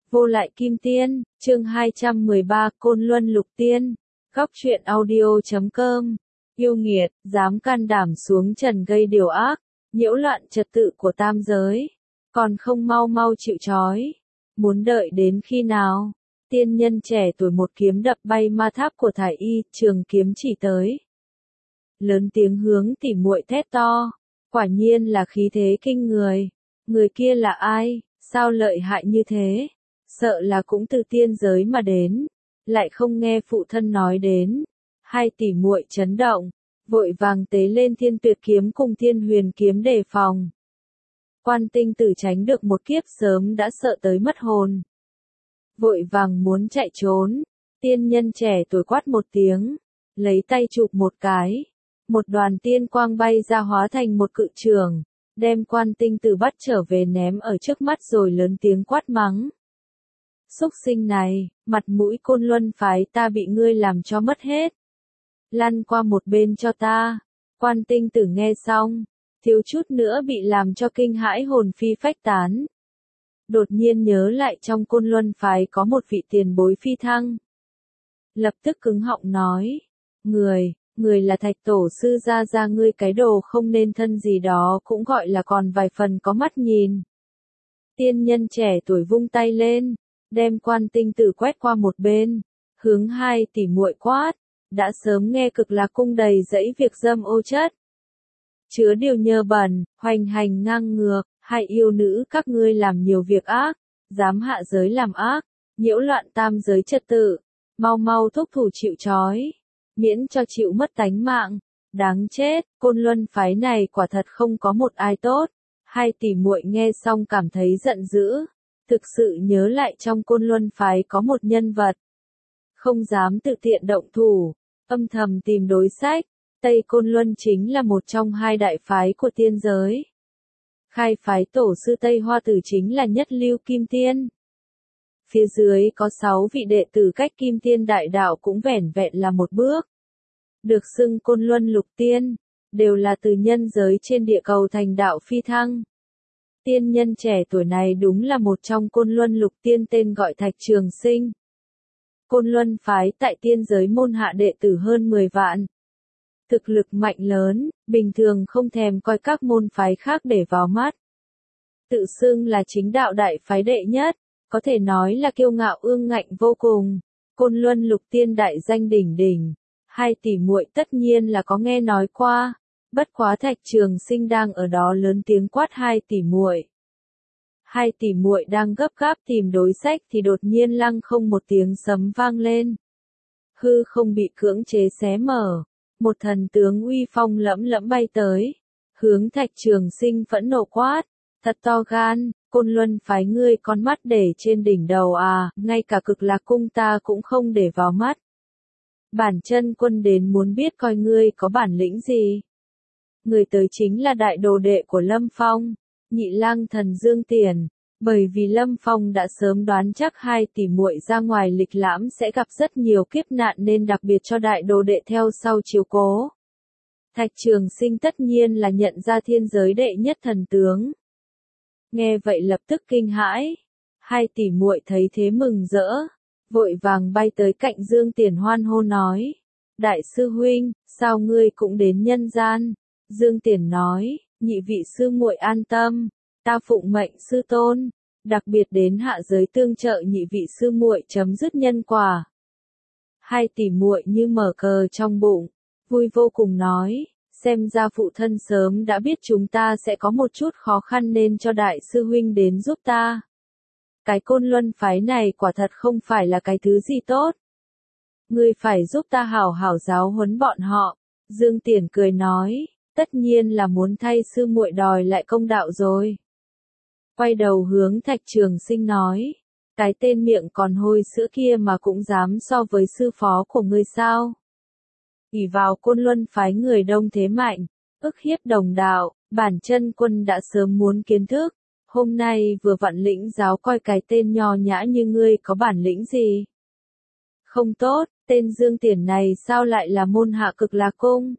Vô lại kim tiên, chương 213 Côn Luân Lục Tiên, góc truyện audio.com. Yêu nghiệt, dám can đảm xuống trần gây điều ác, nhiễu loạn trật tự của tam giới, còn không mau mau chịu trói. Muốn đợi đến khi nào? Tiên nhân trẻ tuổi một kiếm đập bay ma tháp của Thải Y, trường kiếm chỉ tới. Lớn tiếng hướng tỉ muội thét to, quả nhiên là khí thế kinh người. Người kia là ai, sao lợi hại như thế? Sợ là cũng từ tiên giới mà đến, lại không nghe phụ thân nói đến. Hai tỷ muội chấn động, vội vàng tế lên Thiên Tuyệt kiếm cùng Thiên Huyền kiếm đề phòng. Quan Tinh Tử tránh được một kiếp sớm đã sợ tới mất hồn, vội vàng muốn chạy trốn. Tiên nhân trẻ tuổi quát một tiếng, lấy tay chụp một cái, một đoàn tiên quang bay ra hóa thành một cự trường, đem Quan Tinh Tử bắt trở về ném ở trước mắt rồi lớn tiếng quát mắng. Xúc sinh này, mặt mũi Côn Luân phái ta bị ngươi làm cho mất hết. Lăn qua một bên cho ta. Quan Tinh Tử nghe xong, thiếu chút nữa bị làm cho kinh hãi hồn phi phách tán. Đột nhiên nhớ lại trong Côn Luân phái có một vị tiền bối phi thăng. Lập tức cứng họng nói, người là Thạch tổ sư gia ngươi cái đồ không nên thân gì đó cũng gọi là còn vài phần có mắt nhìn. Tiên nhân trẻ tuổi vung tay lên, đem Quan Tinh Tử quét qua một bên, hướng hai tỷ muội quát, đã sớm nghe Cực Lạc cung đầy dẫy việc dâm ô chất. Chứa điều nhơ bẩn, hoành hành ngang ngược, hai yêu nữ các ngươi làm nhiều việc ác, dám hạ giới làm ác, nhiễu loạn tam giới trật tự, mau mau thúc thủ chịu trói, miễn cho chịu mất tánh mạng. Đáng chết, Côn Luân phái này quả thật không có một ai tốt. Hai tỷ muội nghe xong cảm thấy giận dữ. Thực sự nhớ lại trong Côn Luân phái có một nhân vật, không dám tự tiện động thủ, âm thầm tìm đối sách. Tây Côn Luân chính là một trong hai đại phái của tiên giới. Khai phái tổ sư Tây Hoa Tử chính là nhất lưu kim tiên. Phía dưới có 6 vị đệ tử cách kim tiên đại đạo cũng vẻn vẹn là một bước. Được xưng Côn Luân Lục Tiên, đều là từ nhân giới trên địa cầu thành đạo phi thăng. Tiên nhân trẻ tuổi này đúng là một trong Côn Luân Lục Tiên tên gọi Thạch Trường Sinh. Côn Luân phái tại tiên giới môn hạ đệ tử hơn 10 vạn. Thực lực mạnh lớn, bình thường không thèm coi các môn phái khác để vào mắt. Tự xưng là chính đạo đại phái đệ nhất, có thể nói là kiêu ngạo ương ngạnh vô cùng. Côn Luân Lục Tiên đại danh đỉnh đỉnh, hai tỷ muội tất nhiên là có nghe nói qua. Bất quá Thạch Trường Sinh đang ở đó lớn tiếng quát hai tỷ muội. Hai tỷ muội đang gấp gáp tìm đối sách thì đột nhiên lăng không một tiếng sấm vang lên. Hư không bị cưỡng chế xé mở, một thần tướng uy phong lẫm lẫm bay tới, hướng Thạch Trường Sinh phẫn nộ quát, thật to gan, Côn Luân phái ngươi con mắt để trên đỉnh đầu à, ngay cả Cực Lạc cung ta cũng không để vào mắt. Bản chân quân đến muốn biết coi ngươi có bản lĩnh gì. Người tới chính là đại đồ đệ của Lâm Phong, Nhị Lang Thần Dương Tiền, bởi vì Lâm Phong đã sớm đoán chắc hai tỷ muội ra ngoài lịch lãm sẽ gặp rất nhiều kiếp nạn nên đặc biệt cho đại đồ đệ theo sau chiếu cố. Thạch Trường Sinh tất nhiên là nhận ra thiên giới đệ nhất thần tướng. Nghe vậy lập tức kinh hãi, hai tỷ muội thấy thế mừng rỡ, vội vàng bay tới cạnh Dương Tiền hoan hô nói, đại sư huynh, sao ngươi cũng đến nhân gian? Dương Tiền nói, nhị vị sư muội an tâm, ta phụng mệnh sư tôn, đặc biệt đến hạ giới tương trợ nhị vị sư muội chấm dứt nhân quả. Hai tỷ muội như mở cờ trong bụng, vui vô cùng nói, xem ra phụ thân sớm đã biết chúng ta sẽ có một chút khó khăn nên cho đại sư huynh đến giúp ta. Cái Côn Luân phái này quả thật không phải là cái thứ gì tốt. Ngươi phải giúp ta hảo hảo giáo huấn bọn họ. Dương Tiền cười nói, tất nhiên là muốn thay sư muội đòi lại công đạo rồi. Quay đầu hướng Thạch Trường Sinh nói, cái tên miệng còn hôi sữa kia mà cũng dám so với sư phó của ngươi sao? Ỷ vào Côn Luân phái người đông thế mạnh, ức hiếp đồng đạo, bản chân quân đã sớm muốn kiến thức, hôm nay vừa vặn lĩnh giáo coi cái tên nho nhã như ngươi có bản lĩnh gì. Không tốt, tên Dương Tiền này sao lại là môn hạ Cực Lạc cung?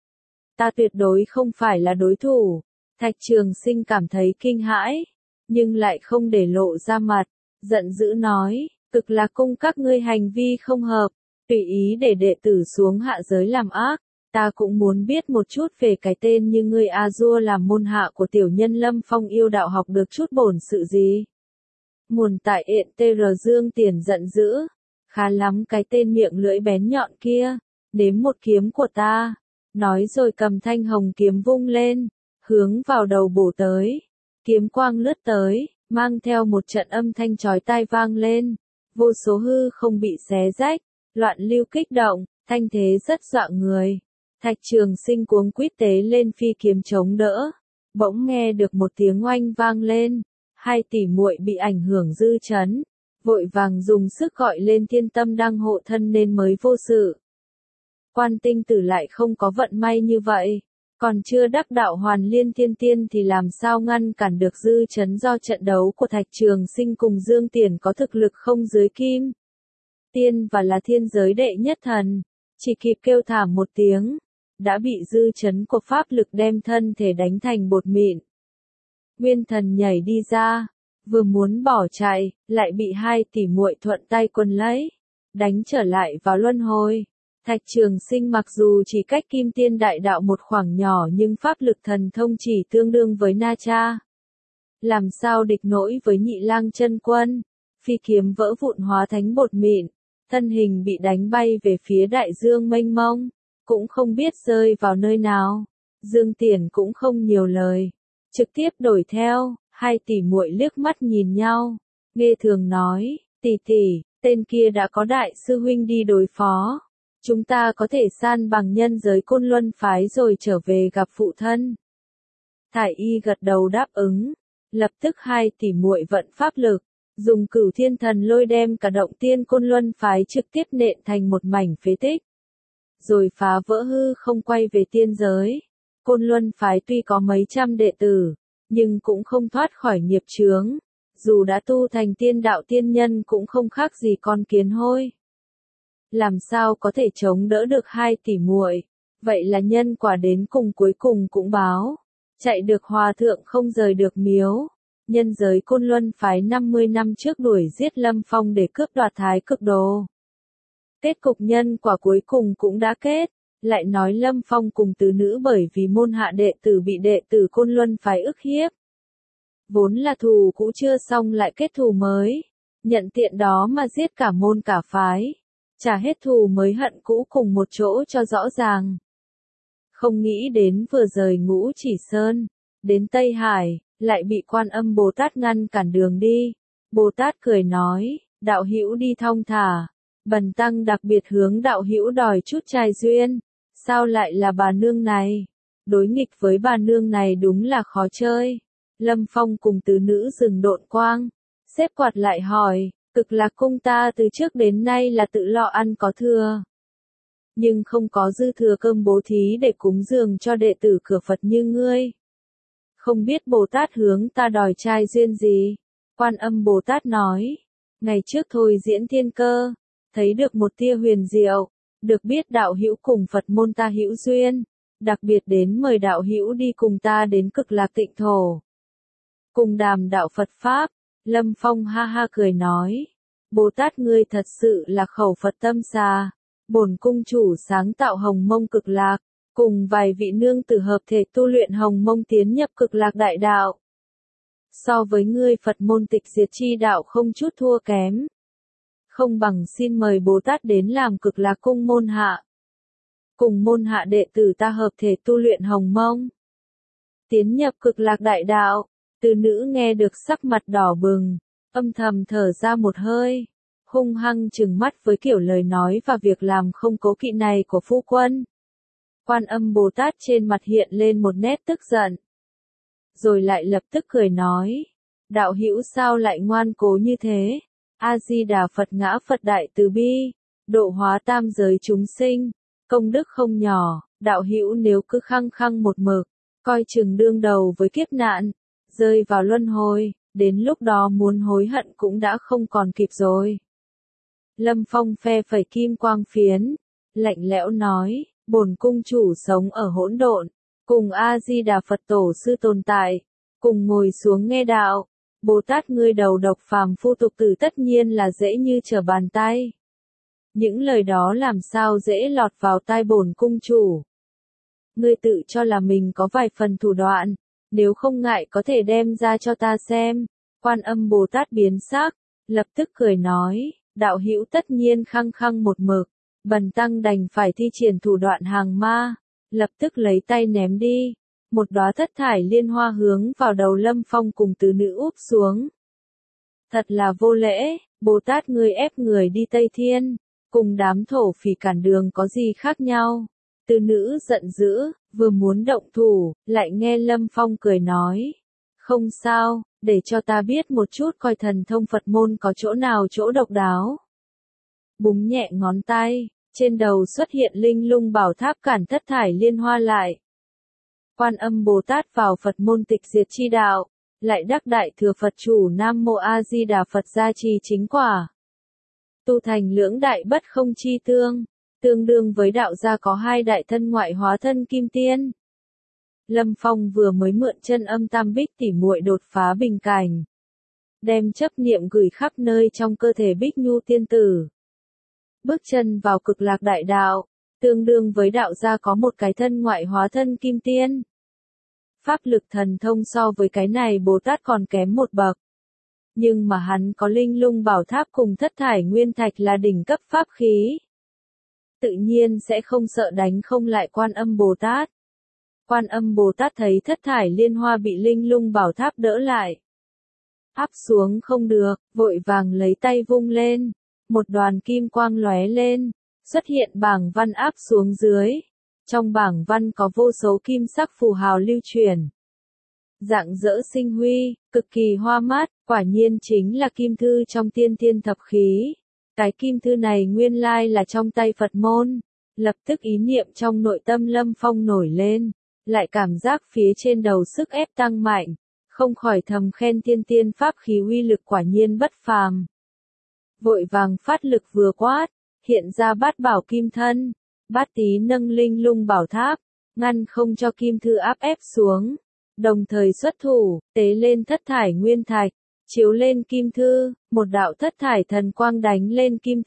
Ta tuyệt đối không phải là đối thủ. Thạch Trường Sinh cảm thấy kinh hãi, nhưng lại không để lộ ra mặt. giận dữ nói, Cực Lạc cung các ngươi hành vi không hợp, tùy ý để đệ tử xuống hạ giới làm ác, ta cũng muốn biết một chút về cái tên như ngươi A-dua làm môn hạ của tiểu nhân Lâm Phong yêu đạo học được chút bổn sự gì. Nguồn tại ện tr Dương Tiền giận dữ, khá lắm cái tên miệng lưỡi bén nhọn kia, nếm một kiếm của ta, nói rồi cầm thanh hồng kiếm vung lên, hướng vào đầu bổ tới, kiếm quang lướt tới, mang theo một trận âm thanh chói tai vang lên, vô số hư không bị xé rách, loạn lưu kích động, thanh thế rất dọa người. Thạch Trường Sinh cuống quýt tế lên phi kiếm chống đỡ, bỗng nghe được một tiếng oanh vang lên, hai tỷ muội bị ảnh hưởng dư chấn, vội vàng dùng sức gọi lên Thiên Tâm đang hộ thân nên mới vô sự. Quan Tinh Tử lại không có vận may như vậy, còn chưa đắc đạo Hoàn Liên Thiên Tiên thì làm sao ngăn cản được dư chấn do trận đấu của Thạch Trường Sinh cùng Dương Tiền có thực lực không dưới Kim Tiên và là thiên giới đệ nhất thần, chỉ kịp kêu thảm một tiếng, đã bị dư chấn của pháp lực đem thân thể đánh thành bột mịn. Nguyên Thần nhảy đi ra, vừa muốn bỏ chạy, lại bị hai tỷ muội thuận tay quân lấy, đánh trở lại vào luân hồi. Thạch Trường Sinh mặc dù chỉ cách Kim Tiên đại đạo một khoảng nhỏ nhưng pháp lực thần thông chỉ tương đương với Na Cha. Làm sao địch nổi với Nhị Lang Chân Quân, phi kiếm vỡ vụn hóa thành bột mịn, thân hình bị đánh bay về phía đại dương mênh mông, cũng không biết rơi vào nơi nào. Dương Tiền cũng không nhiều lời, trực tiếp đuổi theo, hai tỷ muội liếc mắt nhìn nhau, nghe thường nói, tỷ tỷ, tên kia đã có đại sư huynh đi đối phó. Chúng ta có thể san bằng nhân giới Côn Luân phái rồi trở về gặp phụ thân. Thải Y gật đầu đáp ứng, lập tức hai tỷ muội vận pháp lực, dùng Cửu Thiên Thần Lôi đem cả động tiên Côn Luân phái trực tiếp nện thành một mảnh phế tích. Rồi phá vỡ hư không quay về tiên giới. Côn Luân phái tuy có mấy trăm đệ tử, nhưng cũng không thoát khỏi nghiệp chướng. Dù đã tu thành tiên đạo tiên nhân cũng không khác gì con kiến hôi. Làm sao có thể chống đỡ được hai tỷ muội? Vậy là nhân quả đến cùng cuối cùng cũng báo. Chạy được hòa thượng không rời được miếu. Nhân giới Côn Luân phái 50 năm trước đuổi giết Lâm Phong để cướp đoạt Thái Cực Đồ. Kết cục nhân quả cuối cùng cũng đã kết. Lại nói Lâm Phong cùng tứ nữ bởi vì môn hạ đệ tử bị đệ tử Côn Luân phái ức hiếp. Vốn là thù cũ chưa xong lại kết thù mới. Nhận tiện đó mà giết cả môn cả phái. Trả hết thù mới hận cũ cùng một chỗ cho rõ ràng. Không nghĩ đến vừa rời Ngũ Chỉ Sơn, đến Tây Hải, lại bị Quan Âm Bồ Tát ngăn cản đường đi. Bồ Tát cười nói, đạo hữu đi thong thả, bần tăng đặc biệt hướng đạo hữu đòi chút trai duyên, sao lại là bà nương này? Đối nghịch với bà nương này đúng là khó chơi. Lâm Phong cùng tứ nữ dừng độn quang, xếp quạt lại hỏi, Cực Lạc cung ta từ trước đến nay là tự lo ăn có thừa, nhưng không có dư thừa cơm bố thí để cúng dường cho đệ tử cửa Phật như ngươi. Không biết Bồ Tát hướng ta đòi trai duyên gì? Quan Âm Bồ Tát nói, ngày trước thôi diễn thiên cơ, thấy được một tia huyền diệu, được biết đạo hữu cùng Phật môn ta hữu duyên, đặc biệt đến mời đạo hữu đi cùng ta đến Cực Lạc tịnh thổ. Cùng đàm đạo Phật Pháp. Lâm Phong ha ha cười nói, Bồ Tát ngươi thật sự là khẩu Phật tâm xà, bổn cung chủ sáng tạo Hồng Mông Cực Lạc, cùng vài vị nương tử hợp thể tu luyện Hồng Mông tiến nhập Cực Lạc đại đạo. So với ngươi Phật môn tịch diệt chi đạo không chút thua kém. Không bằng xin mời Bồ Tát đến làm Cực Lạc cung môn hạ. Cùng môn hạ đệ tử ta hợp thể tu luyện Hồng Mông, tiến nhập Cực Lạc đại đạo. Từ nữ nghe được sắc mặt đỏ bừng, âm thầm thở ra một hơi, hung hăng trừng mắt với kiểu lời nói và việc làm không cố kỵ này của phu quân. Quan Âm Bồ Tát trên mặt hiện lên một nét tức giận, rồi lại lập tức cười nói, đạo hữu sao lại ngoan cố như thế? A Di Đà Phật ngã Phật đại từ bi, độ hóa tam giới chúng sinh, công đức không nhỏ, đạo hữu nếu cứ khăng khăng một mực, coi chừng đương đầu với kiếp nạn, rơi vào luân hồi, đến lúc đó muốn hối hận cũng đã không còn kịp rồi. Lâm Phong phe phẩy kim quang phiến, lạnh lẽo nói, bổn cung chủ sống ở hỗn độn, cùng A Di Đà Phật tổ sư tồn tại, cùng ngồi xuống nghe đạo, Bồ Tát ngươi đầu độc phàm phu tục tử tất nhiên là dễ như trở bàn tay. Những lời đó làm sao dễ lọt vào tai bổn cung chủ. Ngươi tự cho là mình có vài phần thủ đoạn, nếu không ngại có thể đem ra cho ta xem. Quan Âm Bồ Tát biến sắc, lập tức cười nói, đạo hữu tất nhiên khăng khăng một mực, bần tăng đành phải thi triển thủ đoạn hàng ma, lập tức lấy tay ném đi. Một đóa thất thải liên hoa hướng vào đầu Lâm Phong cùng tứ nữ úp xuống. Thật là vô lễ, Bồ Tát ngươi ép người đi Tây Thiên, cùng đám thổ phỉ cản đường có gì khác nhau. Tứ nữ giận dữ, vừa muốn động thủ, lại nghe Lâm Phong cười nói. Không sao, để cho ta biết một chút coi thần thông Phật môn có chỗ nào chỗ độc đáo. Búng nhẹ ngón tay, trên đầu xuất hiện linh lung bảo tháp cản thất thải liên hoa lại. Quan Âm Bồ Tát vào Phật môn tịch diệt chi đạo, lại đắc đại thừa Phật chủ Nam Mô A Di Đà Phật gia trì chính quả. Tu thành lưỡng đại bất không chi tương, tương đương với đạo gia có hai đại thân ngoại hóa thân kim tiên. Lâm Phong vừa mới mượn chân âm tam bích tỉ muội đột phá bình cảnh, đem chấp niệm gửi khắp nơi trong cơ thể Bích Nhu tiên tử. Bước chân vào cực lạc đại đạo, tương đương với đạo gia có một cái thân ngoại hóa thân kim tiên. Pháp lực thần thông so với cái này Bồ Tát còn kém một bậc. Nhưng mà hắn có linh lung bảo tháp cùng thất thải nguyên thạch là đỉnh cấp pháp khí. Tự nhiên sẽ không sợ đánh không lại Quan Âm Bồ Tát. Quan Âm Bồ Tát thấy thất thải liên hoa bị linh lung bảo tháp đỡ lại. Áp xuống không được, vội vàng lấy tay vung lên. Một đoàn kim quang lóe lên, xuất hiện bảng văn áp xuống dưới. Trong bảng văn có vô số kim sắc phù hào lưu truyền. Rạng rỡ sinh huy, cực kỳ hoa mát, quả nhiên chính là kim thư trong tiên thiên thập khí. Cái kim thư này nguyên lai là trong tay Phật môn. Lập tức ý niệm trong nội tâm Lâm Phong nổi lên, lại cảm giác phía trên đầu sức ép tăng mạnh, không khỏi thầm khen tiên tiên pháp khí uy lực quả nhiên bất phàm. Vội vàng phát lực vừa quát, hiện ra bát bảo kim thân, bát tí nâng linh lung bảo tháp, ngăn không cho kim thư áp ép xuống, đồng thời xuất thủ, tế lên thất thải nguyên thạch, chiếu lên kim thư, một đạo thất thải thần quang đánh lên kim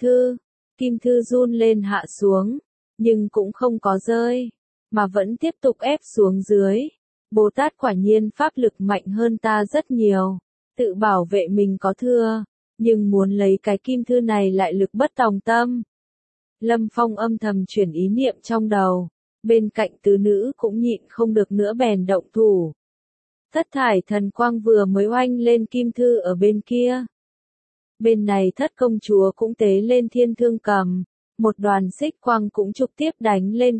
thư run lên hạ xuống, nhưng cũng không có rơi, mà vẫn tiếp tục ép xuống dưới. Bồ Tát quả nhiên pháp lực mạnh hơn ta rất nhiều, tự bảo vệ mình có thưa, nhưng muốn lấy cái kim thư này lại lực bất tòng tâm. Lâm Phong âm thầm chuyển ý niệm trong đầu, bên cạnh tứ nữ cũng nhịn không được nữa bèn động thủ. Thất thải thần quang vừa mới oanh lên kim thư ở bên kia. Bên này thất công chúa cũng tế lên thiên thương cầm, một đoàn xích quang cũng trực tiếp đánh lên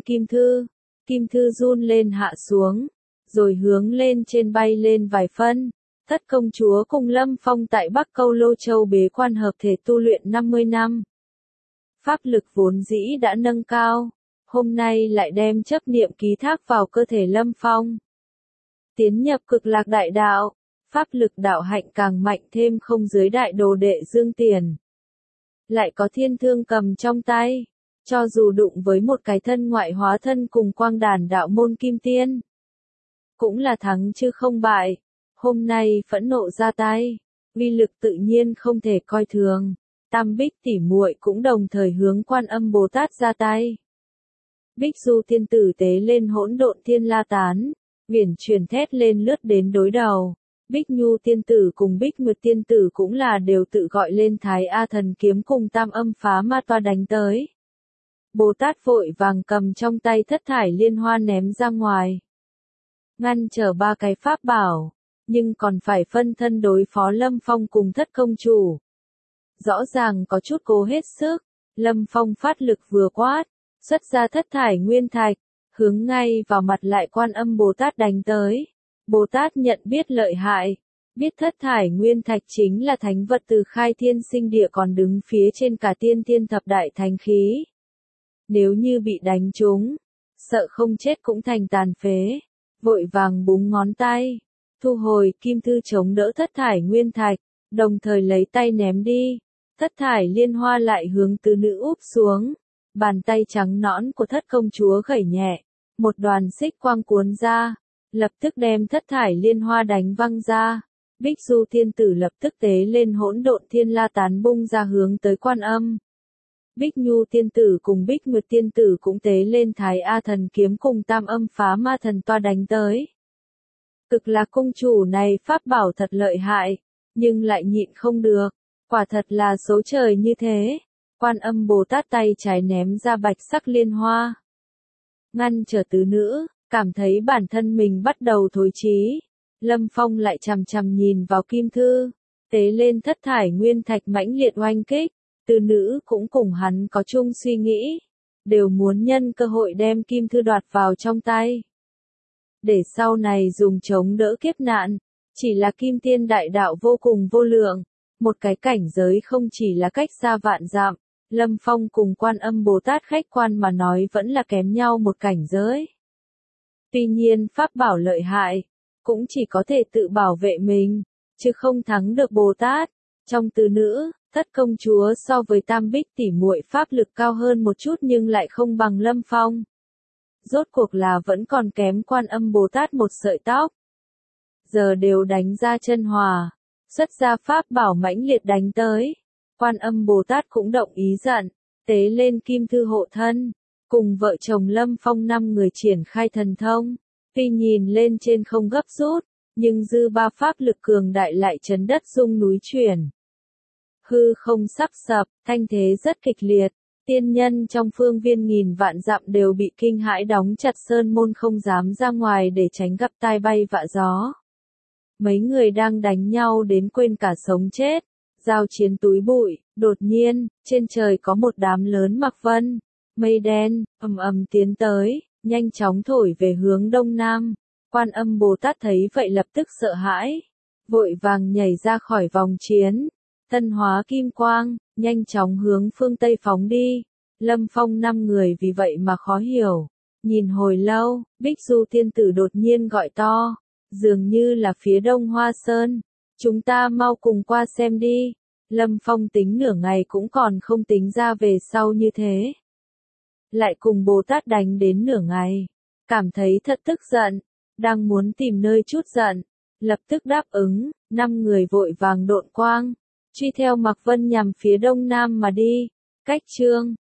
kim thư run lên hạ xuống, rồi hướng lên trên bay lên vài phân. Thất công chúa cùng Lâm Phong tại Bắc Câu Lô Châu bế quan hợp thể tu luyện 50 năm. Pháp lực vốn dĩ đã nâng cao, hôm nay lại đem chấp niệm ký thác vào cơ thể Lâm Phong. Tiến nhập cực lạc đại đạo, pháp lực đạo hạnh càng mạnh thêm không dưới đại đồ đệ Dương Tiền. Lại có thiên thương cầm trong tay, cho dù đụng với một cái thân ngoại hóa thân cùng quang đàn đạo môn kim tiên, cũng là thắng chứ không bại. Hôm nay phẫn nộ ra tay, uy lực tự nhiên không thể coi thường. Tam Bích tỉ muội cũng đồng thời hướng Quan Âm Bồ Tát ra tay. Bích Du tiên tử tế lên hỗn độn thiên la tán, uyển chuyển thét lên lướt đến đối đầu. Bích Nhu tiên tử cùng Bích Nguyệt tiên tử cũng là đều tự gọi lên Thái A thần kiếm cùng Tam Âm phá ma toa đánh tới. Bồ Tát vội vàng cầm trong tay thất thải liên hoa ném ra ngoài, ngăn trở ba cái pháp bảo, nhưng còn phải phân thân đối phó Lâm Phong cùng thất công chủ. Rõ ràng có chút cố hết sức, Lâm Phong phát lực vừa quát, xuất ra thất thải nguyên thạch, hướng ngay vào mặt lại Quan Âm Bồ Tát đánh tới. Bồ Tát nhận biết lợi hại, biết thất thải nguyên thạch chính là thánh vật từ khai thiên sinh địa còn đứng phía trên cả tiên thiên thập đại thánh khí. Nếu như bị đánh trúng, sợ không chết cũng thành tàn phế, vội vàng búng ngón tay, thu hồi kim thư chống đỡ thất thải nguyên thạch, đồng thời lấy tay ném đi. Thất thải liên hoa lại hướng tứ nữ úp xuống, bàn tay trắng nõn của thất công chúa khẩy nhẹ, một đoàn xích quang cuốn ra, lập tức đem thất thải liên hoa đánh văng ra. Bích Du tiên tử lập tức tế lên hỗn độn thiên la tán bung ra hướng tới Quan Âm. Bích Nhu tiên tử cùng Bích Nguyệt tiên tử cũng tế lên Thái A thần kiếm cùng Tam Âm phá ma thần toa đánh tới. Cực Lạc cung chủ này pháp bảo thật lợi hại, nhưng lại nhịn không được, quả thật là số trời như thế. Quan Âm Bồ Tát tay trái ném ra bạch sắc liên hoa, ngăn trở tứ nữ, cảm thấy bản thân mình bắt đầu thối chí. Lâm Phong lại chằm chằm nhìn vào kim thư, tế lên thất thải nguyên thạch mãnh liệt oanh kích, tứ nữ cũng cùng hắn có chung suy nghĩ, đều muốn nhân cơ hội đem kim thư đoạt vào trong tay, để sau này dùng chống đỡ kiếp nạn. Chỉ là kim tiên đại đạo vô cùng vô lượng, một cái cảnh giới không chỉ là cách xa vạn dặm, Lâm Phong cùng Quan Âm Bồ Tát khách quan mà nói vẫn là kém nhau một cảnh giới. Tuy nhiên pháp bảo lợi hại, cũng chỉ có thể tự bảo vệ mình, chứ không thắng được Bồ Tát. Trong tứ nữ, Thất công chúa so với Tam Bích tỷ muội pháp lực cao hơn một chút nhưng lại không bằng Lâm Phong. Rốt cuộc là vẫn còn kém Quan Âm Bồ Tát một sợi tóc. Giờ đều đánh ra chân hòa, xuất ra pháp bảo mãnh liệt đánh tới. Quan Âm Bồ Tát cũng động ý giận, tế lên kim thư hộ thân, cùng vợ chồng Lâm Phong 5 người triển khai thần thông. Tuy nhìn lên trên không gấp rút, nhưng dư ba pháp lực cường đại lại chấn đất rung núi chuyển. Hư không sắp sập, thanh thế rất kịch liệt, tiên nhân trong phương viên nghìn vạn dặm đều bị kinh hãi đóng chặt sơn môn không dám ra ngoài để tránh gặp tai bay vạ gió. Mấy người đang đánh nhau đến quên cả sống chết, giao chiến túi bụi, đột nhiên, trên trời có một đám lớn mặc vân, mây đen, ầm ầm tiến tới, nhanh chóng thổi về hướng đông nam. Quan Âm Bồ Tát thấy vậy lập tức sợ hãi, vội vàng nhảy ra khỏi vòng chiến, thân hóa kim quang, nhanh chóng hướng phương Tây phóng đi. Lâm Phong 5 người vì vậy mà khó hiểu, nhìn hồi lâu, Bích Du tiên tử đột nhiên gọi to, dường như là phía đông Hoa Sơn, chúng ta mau cùng qua xem đi. Lâm Phong tính nửa ngày cũng còn không tính ra về sau như thế. Lại cùng Bồ Tát đánh đến nửa ngày, cảm thấy thật tức giận, đang muốn tìm nơi chút giận, lập tức đáp ứng, 5 người vội vàng độn quang, truy theo Mạc Vân nhằm phía đông nam mà đi. Cách chương